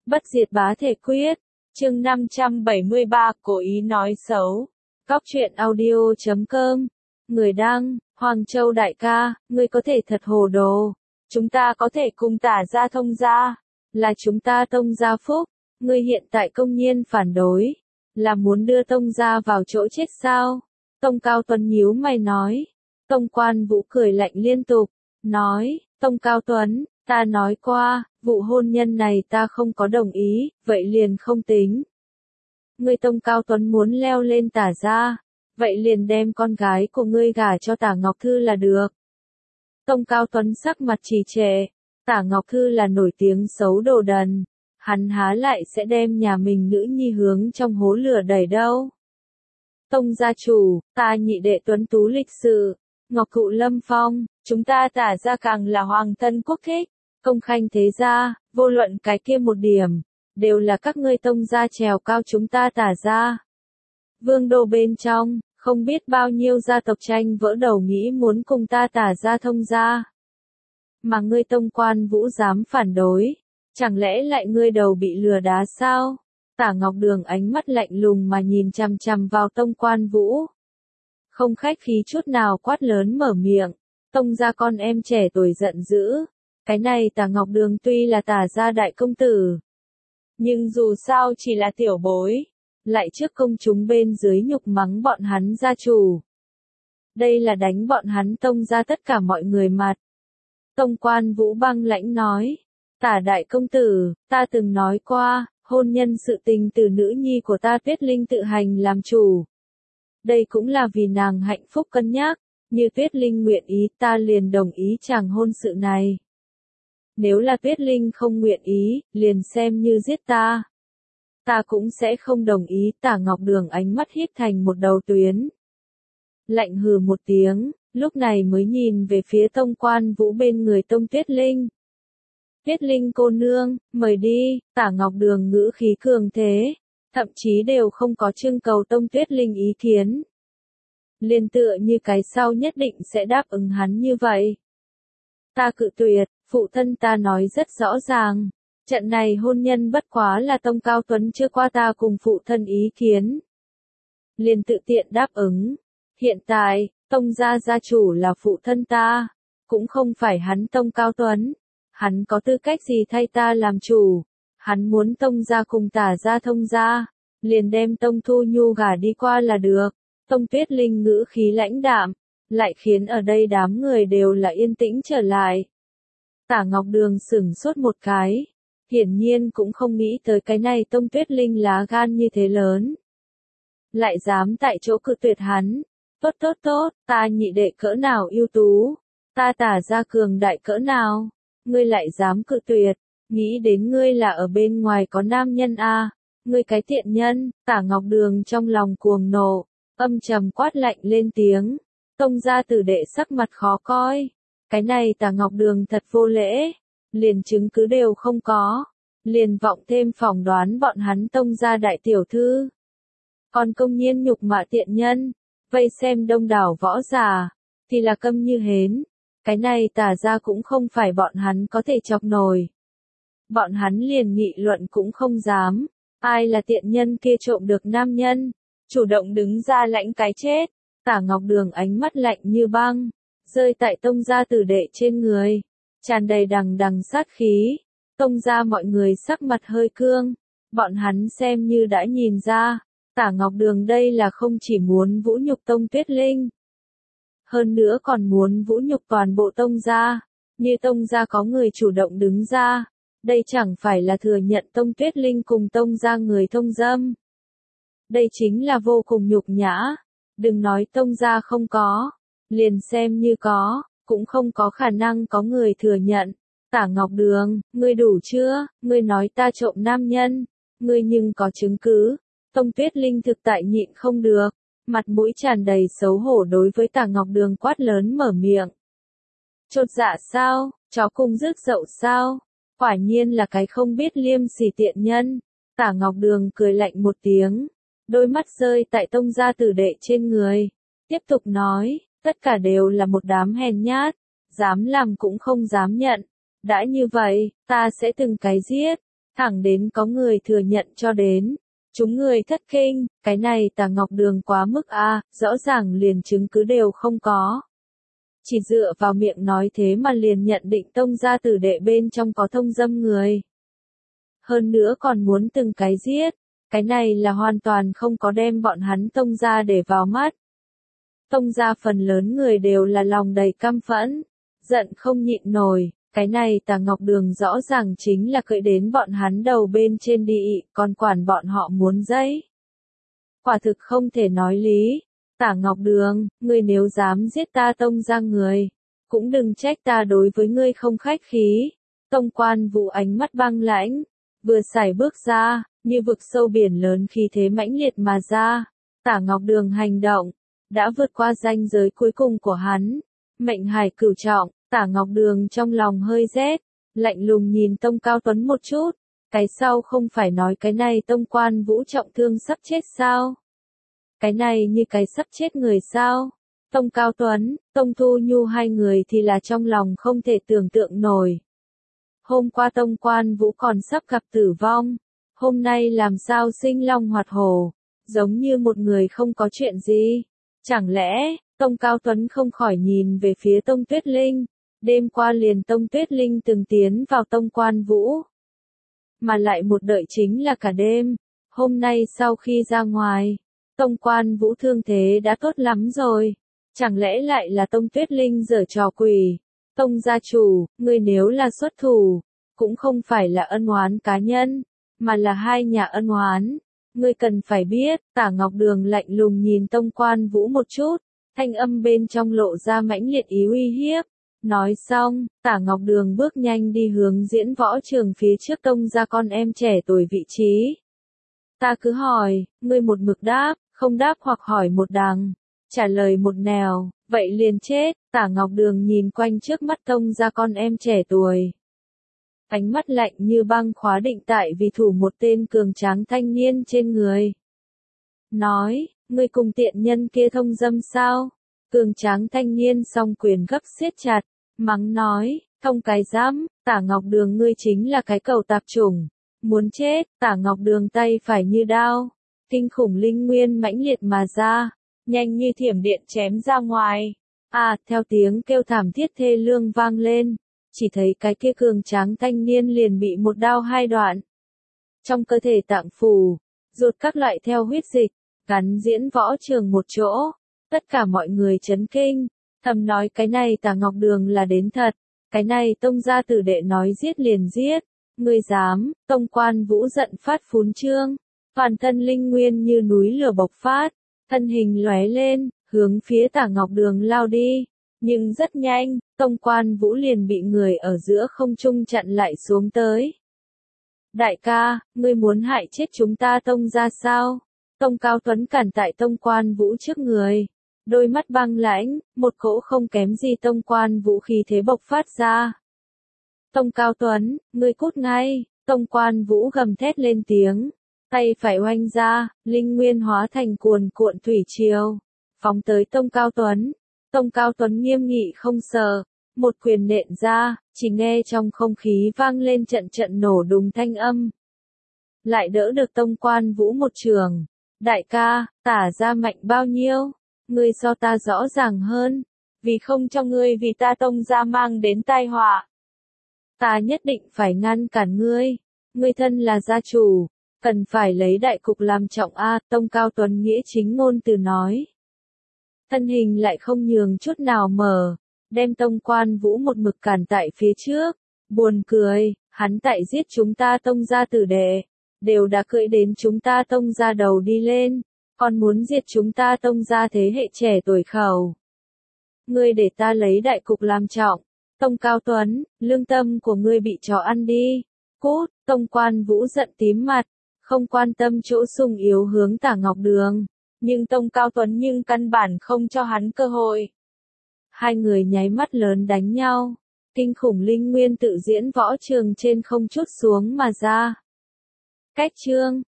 Bất diệt bá thể quyết. Chương 573, cố ý nói xấu. Cóc truyện audio.com. Người đăng, Hoàng Châu đại ca, ngươi có thể thật hồ đồ. Chúng ta có thể cùng Tả gia thông gia, là chúng ta Tông gia phúc. Ngươi hiện tại công nhiên phản đối, là muốn đưa Tông gia vào chỗ chết sao? Tông Cao Tuấn nhíu mày nói. Tông Quan Vũ cười lạnh liên tục, nói, Tông Cao Tuấn, ta nói qua, vụ hôn nhân này ta không có đồng ý, vậy liền không tính. Ngươi Tông Cao Tuấn muốn leo lên Tả gia, vậy liền đem con gái của ngươi gả cho Tả Ngọc Thư là được. Tông Cao Tuấn sắc mặt trì trệ, Tả Ngọc Thư là nổi tiếng xấu đồ đần, hắn há lại sẽ đem nhà mình nữ nhi hướng trong hố lửa đẩy đâu. Tông gia chủ, ta nhị đệ tuấn tú lịch sự, Ngọc Cụ Lâm Phong, chúng ta Tả gia càng là hoàng thân quốc thích, công khanh thế gia, vô luận cái kia một điểm, đều là các ngươi Tông gia trèo cao chúng ta Tả gia. Vương đô bên trong, không biết bao nhiêu gia tộc tranh vỡ đầu nghĩ muốn cùng ta Tả gia thông gia. Mà ngươi Tông Quan Vũ dám phản đối, chẳng lẽ lại ngươi đầu bị lừa đá sao? Tả Ngọc Đường ánh mắt lạnh lùng mà nhìn chằm chằm vào Tông Quan Vũ. Không khách khí chút nào quát lớn mở miệng, Tông gia con em trẻ tuổi giận dữ. Cái này Tả Ngọc Đường tuy là Tả gia đại công tử, nhưng dù sao chỉ là tiểu bối, lại trước công chúng bên dưới nhục mắng bọn hắn gia chủ. Đây là đánh bọn hắn Tông gia tất cả mọi người mặt. Tông Quan Vũ băng lãnh nói, Tả đại công tử, ta từng nói qua, hôn nhân sự tình từ nữ nhi của ta Tuyết Linh tự hành làm chủ. Đây cũng là vì nàng hạnh phúc cân nhắc, như Tuyết Linh nguyện ý ta liền đồng ý chàng hôn sự này. Nếu là Tuyết Linh không nguyện ý, liền xem như giết ta. Ta cũng sẽ không đồng ý. Tả Ngọc Đường ánh mắt híp thành một đầu tuyến. Lạnh hừ một tiếng, lúc này mới nhìn về phía Tông Quan Vũ bên người Tông Tuyết Linh. Tuyết Linh cô nương, mời đi. Tả Ngọc Đường ngữ khí cường thế, thậm chí đều không có trưng cầu Tông Tuyết Linh ý kiến. Liên tựa như cái sau nhất định sẽ đáp ứng hắn như vậy. Ta cự tuyệt, phụ thân ta nói rất rõ ràng. Trận này hôn nhân bất quá là Tông Cao Tuấn chưa qua ta cùng phụ thân ý kiến. Liền tự tiện đáp ứng. Hiện tại, Tông gia gia chủ là phụ thân ta, cũng không phải hắn Tông Cao Tuấn. Hắn có tư cách gì thay ta làm chủ? Hắn muốn Tông gia cùng Tả gia thông gia, liền đem Tông Thu Nhu gả đi qua là được. Tông Tuyết Linh ngữ khí lãnh đạm, lại khiến ở đây đám người đều là yên tĩnh trở lại. Tả Ngọc Đường sửng sốt một cái, hiển nhiên cũng không nghĩ tới cái này Tông Tuyết Linh lá gan như thế lớn. Lại dám tại chỗ cự tuyệt hắn. Tốt tốt tốt, ta nhị đệ cỡ nào ưu tú, ta Tả gia cường đại cỡ nào, ngươi lại dám cự tuyệt, nghĩ đến ngươi là ở bên ngoài có nam nhân à, ngươi cái tiện nhân. Tả Ngọc Đường trong lòng cuồng nộ, âm trầm quát lạnh lên tiếng. Tông gia tử đệ sắc mặt khó coi. Cái này Tả Ngọc Đường thật vô lễ, liền chứng cứ đều không có, liền vọng thêm phỏng đoán bọn hắn Tông gia đại tiểu thư. Còn công nhiên nhục mạ tiện nhân, vây xem đông đảo võ giả, thì là câm như hến. Cái này Tả gia cũng không phải bọn hắn có thể chọc nổi. Bọn hắn liền nghị luận cũng không dám, ai là tiện nhân kia trộm được nam nhân, chủ động đứng ra lãnh cái chết. Tả Ngọc Đường ánh mắt lạnh như băng, rơi tại Tông gia tử đệ trên người, tràn đầy đằng đằng sát khí. Tông gia mọi người sắc mặt hơi cương, bọn hắn xem như đã nhìn ra, Tả Ngọc Đường đây là không chỉ muốn vũ nhục Tông Tuyết Linh, hơn nữa còn muốn vũ nhục toàn bộ Tông gia. Như Tông gia có người chủ động đứng ra, đây chẳng phải là thừa nhận Tông Tuyết Linh cùng Tông gia người thông dâm. Đây chính là vô cùng nhục nhã. Đừng nói Tông gia không có, liền xem như có, cũng không có khả năng có người thừa nhận. Tả Ngọc Đường, ngươi đủ chưa? Ngươi nói ta trộm nam nhân, ngươi nhưng có chứng cứ. Tông Tuyết Linh thực tại nhịn không được, mặt mũi tràn đầy xấu hổ đối với Tả Ngọc Đường quát lớn mở miệng. Chột dạ sao? Chó cùng rước dậu sao? Quả nhiên là cái không biết liêm sỉ tiện nhân. Tả Ngọc Đường cười lạnh một tiếng, đôi mắt rơi tại Tông gia tử đệ trên người, tiếp tục nói, tất cả đều là một đám hèn nhát, dám làm cũng không dám nhận. Đã như vậy, ta sẽ từng cái giết, Thẳng đến có người thừa nhận cho đến. Chúng người thất kinh, cái này Tả Ngọc Đường quá mức a, rõ ràng liền chứng cứ đều không có. Chỉ dựa vào miệng nói thế mà liền nhận định Tông gia tử đệ bên trong có thông dâm người. Hơn nữa còn muốn từng cái giết, cái này là hoàn toàn không có đem bọn hắn Tông gia để vào mắt. Tông gia phần lớn người đều là lòng đầy căm phẫn, giận không nhịn nổi, cái này Tả Ngọc Đường rõ ràng chính là cậy đến bọn hắn đầu bên trên đi, còn quản bọn họ muốn giấy. Quả thực không thể nói lý. Tả Ngọc Đường, ngươi nếu dám giết ta Tông gia người, cũng đừng trách ta đối với ngươi không khách khí. Tông Quan Vũ ánh mắt băng lãnh, vừa sải bước ra, như vực sâu biển lớn khí thế mãnh liệt mà ra. Tả Ngọc Đường hành động, đã vượt qua ranh giới cuối cùng của hắn. Mệnh hải cửu trọng, Tả Ngọc Đường trong lòng hơi rét, lạnh lùng nhìn Tông Cao Tuấn một chút. Cái sau không phải nói cái này Tông Quan Vũ trọng thương sắp chết sao? Cái này như cái sắp chết người sao? Tông Cao Tuấn, Tông Thu Nhu hai người thì là trong lòng không thể tưởng tượng nổi. Hôm qua Tông Quan Vũ còn sắp gặp tử vong, hôm nay làm sao sinh long hoạt hổ, giống như một người không có chuyện gì. Chẳng lẽ, Tông Cao Tuấn không khỏi nhìn về phía Tông Tuyết Linh, đêm qua liền Tông Tuyết Linh từng tiến vào Tông Quan Vũ. Mà lại một đợi chính là cả đêm, hôm nay sau khi ra ngoài, Tông Quan Vũ thương thế đã tốt lắm rồi, chẳng lẽ lại là Tông Tuyết Linh giở trò quỷ. Tông gia chủ, ngươi nếu là xuất thủ, cũng không phải là ân oán cá nhân, mà là hai nhà ân oán. Ngươi cần phải biết, Tả Ngọc Đường lạnh lùng nhìn Tông Quan Vũ một chút, thanh âm bên trong lộ ra mãnh liệt ý uy hiếp. Nói xong, Tả Ngọc Đường bước nhanh đi hướng diễn võ trường phía trước Tông gia con em trẻ tuổi vị trí. Ta cứ hỏi, ngươi một mực đáp, không đáp hoặc hỏi một đằng, trả lời một nẻo, vậy liền chết. Tả Ngọc Đường nhìn quanh trước mắt Tông gia con em trẻ tuổi. Ánh mắt lạnh như băng khóa định tại vì thủ một tên cường tráng thanh niên trên người. Nói, ngươi cùng tiện nhân kia thông dâm sao? Cường tráng thanh niên song quyền gấp siết chặt, mắng nói, thông cái dám, Tả Ngọc Đường ngươi chính là cái cầu tạp chủng. Muốn chết, Tả Ngọc Đường tay phải như đao, kinh khủng linh nguyên mãnh liệt mà ra, nhanh như thiểm điện chém ra ngoài. Theo tiếng kêu thảm thiết thê lương vang lên, chỉ thấy cái kia cường tráng thanh niên liền bị một đao hai đoạn. Trong cơ thể tạng phủ, ruột các loại theo huyết dịch, gắn diễn võ trường một chỗ, tất cả mọi người chấn kinh, thầm nói cái này Tả Ngọc Đường là đến thật, cái này Tông gia tử đệ nói giết liền giết, ngươi dám. Tông Quan Vũ giận phát phún trương, toàn thân linh nguyên như núi lửa bộc phát, thân hình lóe lên, hướng phía Tả Ngọc Đường lao đi, nhưng rất nhanh, Tông Quan Vũ liền bị người ở giữa không trung chặn lại xuống tới. Đại ca, ngươi muốn hại chết chúng ta Tông gia sao? Tông Cao Tuấn cản tại Tông Quan Vũ trước người, đôi mắt băng lãnh, một cỗ không kém gì Tông Quan Vũ khí thế bộc phát ra. Tông Cao Tuấn, ngươi cút ngay. Tông Quan Vũ gầm thét lên tiếng, tay phải oanh ra, linh nguyên hóa thành cuồn cuộn thủy triều, phóng tới Tông Cao Tuấn. Tông Cao Tuấn nghiêm nghị không sợ, một quyền nện ra, chỉ nghe trong không khí vang lên trận trận nổ đùng thanh âm. Lại đỡ được Tông Quan Vũ một trường. Đại ca, Tả ra mạnh bao nhiêu? Ngươi so ta rõ ràng hơn, vì không cho ngươi vì ta Tông gia mang đến tai họa. Ta nhất định phải ngăn cản ngươi. Ngươi thân là gia chủ, cần phải lấy đại cục làm trọng Tông Cao Tuấn nghĩa chính ngôn từ nói. Thân hình lại không nhường chút nào mở, đem Tông Quan Vũ một mực cản tại phía trước. Buồn cười, hắn tại giết chúng ta Tông gia tử đệ, đều đã cưỡi đến chúng ta Tông gia đầu đi lên, còn muốn diệt chúng ta Tông gia thế hệ trẻ tuổi khẩu. Ngươi để ta lấy đại cục làm trọng. Tông Cao Tuấn, lương tâm của ngươi bị chó ăn đi. Cút. Tông Quan Vũ giận tím mặt, không quan tâm chỗ sung yếu hướng Tả Ngọc Đường, nhưng Tông Cao Tuấn nhưng căn bản không cho hắn cơ hội. Hai người nháy mắt lớn đánh nhau, kinh khủng linh nguyên tự diễn võ trường trên không chút xuống mà ra. Cách chương